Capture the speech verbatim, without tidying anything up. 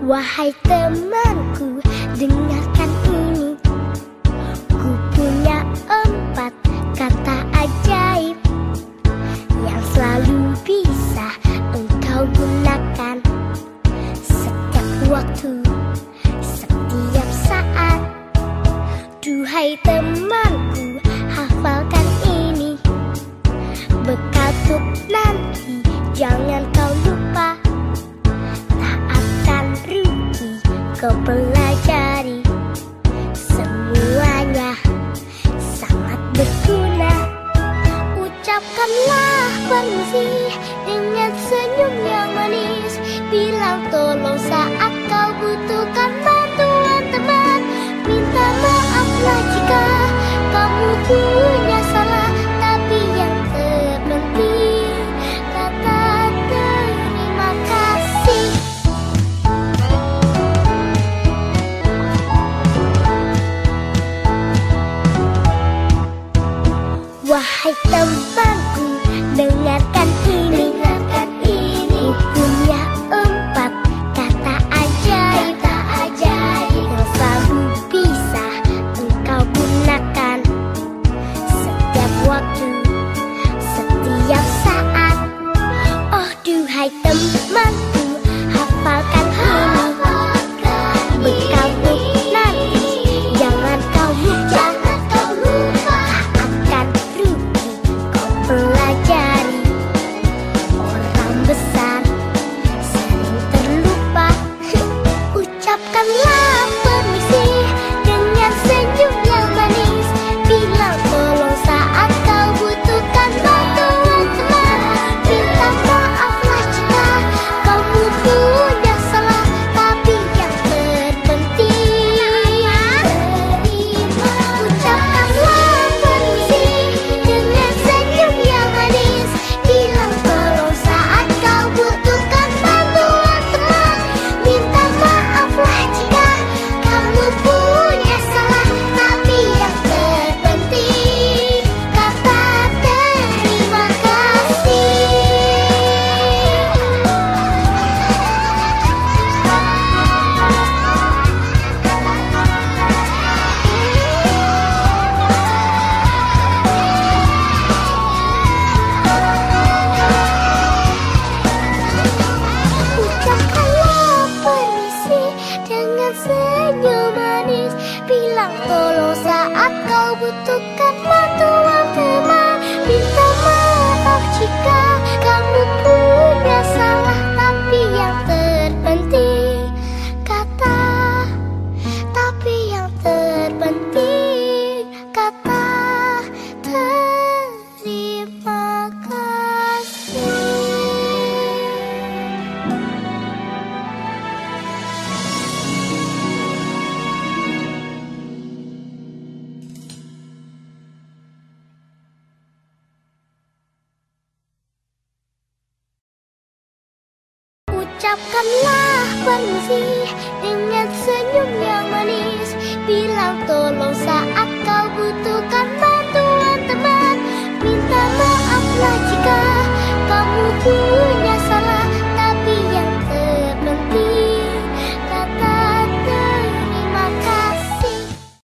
Wahai temanku, dengarkan ini. Ku punya empat kata ajaib yang selalu bisa engkau gunakan setiap waktu, setiap saat. Duhai temanku, hafalkan ini. Bekal untuk nanti, jangan kau lupa. Kau pelajari, semuanya sangat berguna. Ucapkanlah permisi dengan senyum yang manis. Bilang tolong saat kau butuhkan bantuan teman. Minta maaflah jika kamu punya salah, tapi yang terpenting kata terima kasih. Wahai temanku, dengarkan ini. Dengarkan ini. Ku punya empat kata ajaib, kata ajaib yang selalu bisa engkau gunakan setiap waktu, setiap saat. Oh duhai temanku, hafalkan ini. Bekal untuk nanti, jangan kau lupa. Pelajari, orang besar sering terlupa. Ucapkanlah permisi dengan senyum yang manis. Bilang tolong saat kau butuhkan bantuan teman. Minta maaflah jika kamu punya salah, tapi yang terpenting terima. Ucapkanlah permisi dengan senyum yang manis. Bilang tolong saat kau butuhkan bantuan teman. Minta maaflah jika kamu punya salah, tapi yang terpenting kata terima kasih. Ucapkanlah permisi dengan senyum manis. Bilang tolong saat kau butuhkan bantuan teman. Minta maaf jika kamu punya salah, tapi yang terpenting kata, tapi yang terpenting kata terima kasih. Ucapkanlah permisi dengan senyum yang manis. Bilang tolong saat